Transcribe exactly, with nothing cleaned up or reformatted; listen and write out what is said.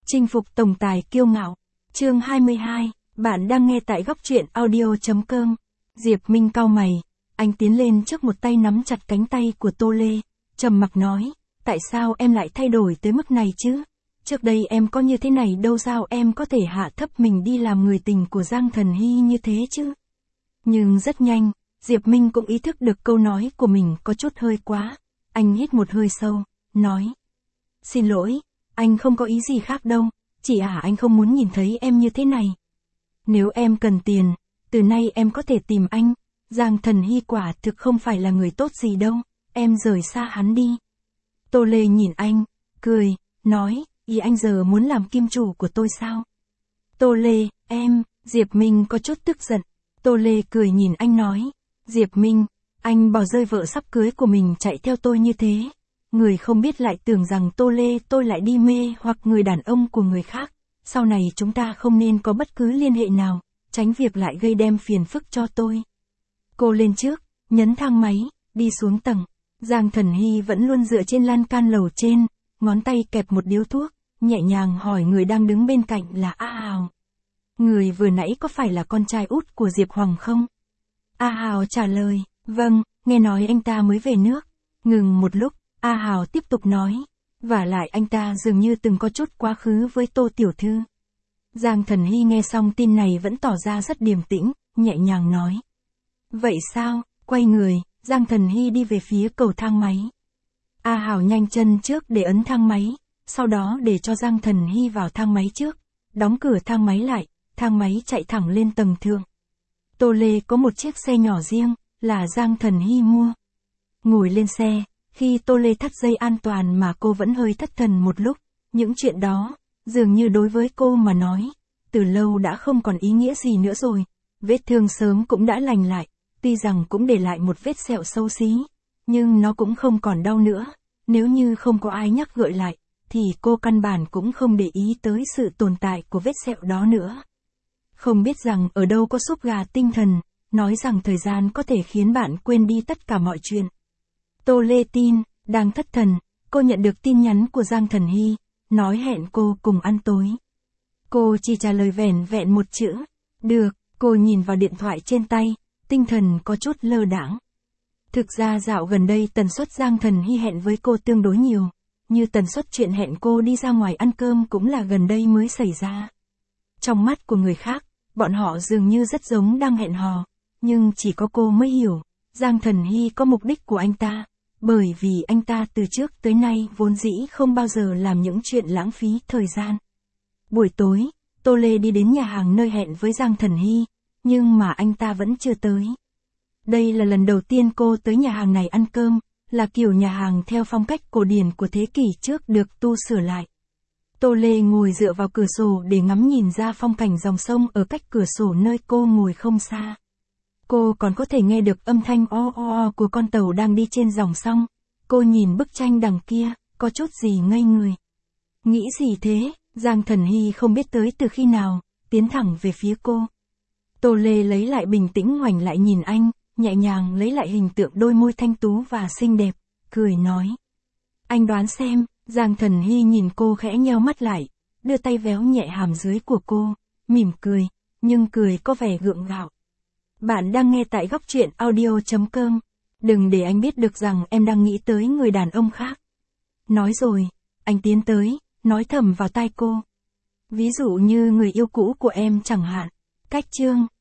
Chinh phục tổng tài kiêu ngạo. Chương hai mươi hai, bạn đang nghe tại góc truyện audio.com. Diệp Minh cau mày, anh tiến lên trước một tay nắm chặt cánh tay của Tô Lê, trầm mặc nói, tại sao em lại thay đổi tới mức này chứ? Trước đây em có như thế này đâu, sao em có thể hạ thấp mình đi làm người tình của Giang Thần Hy như thế chứ? Nhưng rất nhanh, Diệp Minh cũng ý thức được câu nói của mình có chút hơi quá. Anh hít một hơi sâu, nói, xin lỗi, anh không có ý gì khác đâu, chỉ à anh không muốn nhìn thấy em như thế này. Nếu em cần tiền, từ nay em có thể tìm anh, Giang Thần Hy quả thực không phải là người tốt gì đâu, em rời xa hắn đi. Tô Lê nhìn anh, cười, nói, ý anh giờ muốn làm kim chủ của tôi sao? Tô Lê, em, Diệp Minh có chút tức giận. Tô Lê cười nhìn anh nói, Diệp Minh, anh bỏ rơi vợ sắp cưới của mình chạy theo tôi như thế. Người không biết lại tưởng rằng Tô Lê tôi lại đi mê hoặc người đàn ông của người khác. Sau này chúng ta không nên có bất cứ liên hệ nào, tránh việc lại gây đem phiền phức cho tôi. Cô lên trước, nhấn thang máy, đi xuống tầng. Giang Thần Hy vẫn luôn dựa trên lan can lầu trên, ngón tay kẹp một điếu thuốc, nhẹ nhàng hỏi người đang đứng bên cạnh là A Hào. Người vừa nãy có phải là con trai út của Diệp Hoàng không? A Hào trả lời, vâng, nghe nói anh ta mới về nước. Ngừng một lúc, A Hào tiếp tục nói, vả lại anh ta dường như từng có chút quá khứ với Tô tiểu thư. Giang Thần Hy nghe xong tin này vẫn tỏ ra rất điềm tĩnh, nhẹ nhàng nói. Vậy sao? Quay người, Giang Thần Hy đi về phía cầu thang máy. A Hào nhanh chân trước để ấn thang máy, sau đó để cho Giang Thần Hy vào thang máy trước, đóng cửa thang máy lại, thang máy chạy thẳng lên tầng thượng. Tô Lê có một chiếc xe nhỏ riêng, là Giang Thần Hy mua. Ngồi lên xe, khi Tô Lê thắt dây an toàn mà cô vẫn hơi thất thần một lúc, những chuyện đó, dường như đối với cô mà nói, từ lâu đã không còn ý nghĩa gì nữa rồi, vết thương sớm cũng đã lành lại, tuy rằng cũng để lại một vết sẹo xấu xí, nhưng nó cũng không còn đau nữa, nếu như không có ai nhắc gợi lại, thì cô căn bản cũng không để ý tới sự tồn tại của vết sẹo đó nữa. Không biết rằng ở đâu có súp gà tinh thần, nói rằng thời gian có thể khiến bạn quên đi tất cả mọi chuyện. Tô Lê tin, đang thất thần, cô nhận được tin nhắn của Giang Thần Hy, nói hẹn cô cùng ăn tối. Cô chỉ trả lời vẻn vẹn một chữ, được, cô nhìn vào điện thoại trên tay, tinh thần có chút lơ đãng. Thực ra dạo gần đây tần suất Giang Thần Hy hẹn với cô tương đối nhiều, như tần suất chuyện hẹn cô đi ra ngoài ăn cơm cũng là gần đây mới xảy ra. Trong mắt của người khác, bọn họ dường như rất giống đang hẹn hò, nhưng chỉ có cô mới hiểu, Giang Thần Hy có mục đích của anh ta, bởi vì anh ta từ trước tới nay vốn dĩ không bao giờ làm những chuyện lãng phí thời gian. Buổi tối, Tô Lê đi đến nhà hàng nơi hẹn với Giang Thần Hy, nhưng mà anh ta vẫn chưa tới. Đây là lần đầu tiên cô tới nhà hàng này ăn cơm, là kiểu nhà hàng theo phong cách cổ điển của thế kỷ trước được tu sửa lại. Tô Lê ngồi dựa vào cửa sổ để ngắm nhìn ra phong cảnh dòng sông ở cách cửa sổ nơi cô ngồi không xa. Cô còn có thể nghe được âm thanh o o o của con tàu đang đi trên dòng sông. Cô nhìn bức tranh đằng kia, có chút gì ngây người. Nghĩ gì thế? Giang Thần Hy không biết tới từ khi nào, tiến thẳng về phía cô. Tô Lê lấy lại bình tĩnh ngoảnh lại nhìn anh, nhẹ nhàng lấy lại hình tượng đôi môi thanh tú và xinh đẹp, cười nói. Anh đoán xem. Giang Thần Hy nhìn cô khẽ nheo mắt lại, đưa tay véo nhẹ hàm dưới của cô, mỉm cười, nhưng cười có vẻ gượng gạo. Bạn đang nghe tại góc truyện audio.com. Đừng để anh biết được rằng em đang nghĩ tới người đàn ông khác. Nói rồi, anh tiến tới, nói thầm vào tai cô. Ví dụ như người yêu cũ của em chẳng hạn. Cách chương.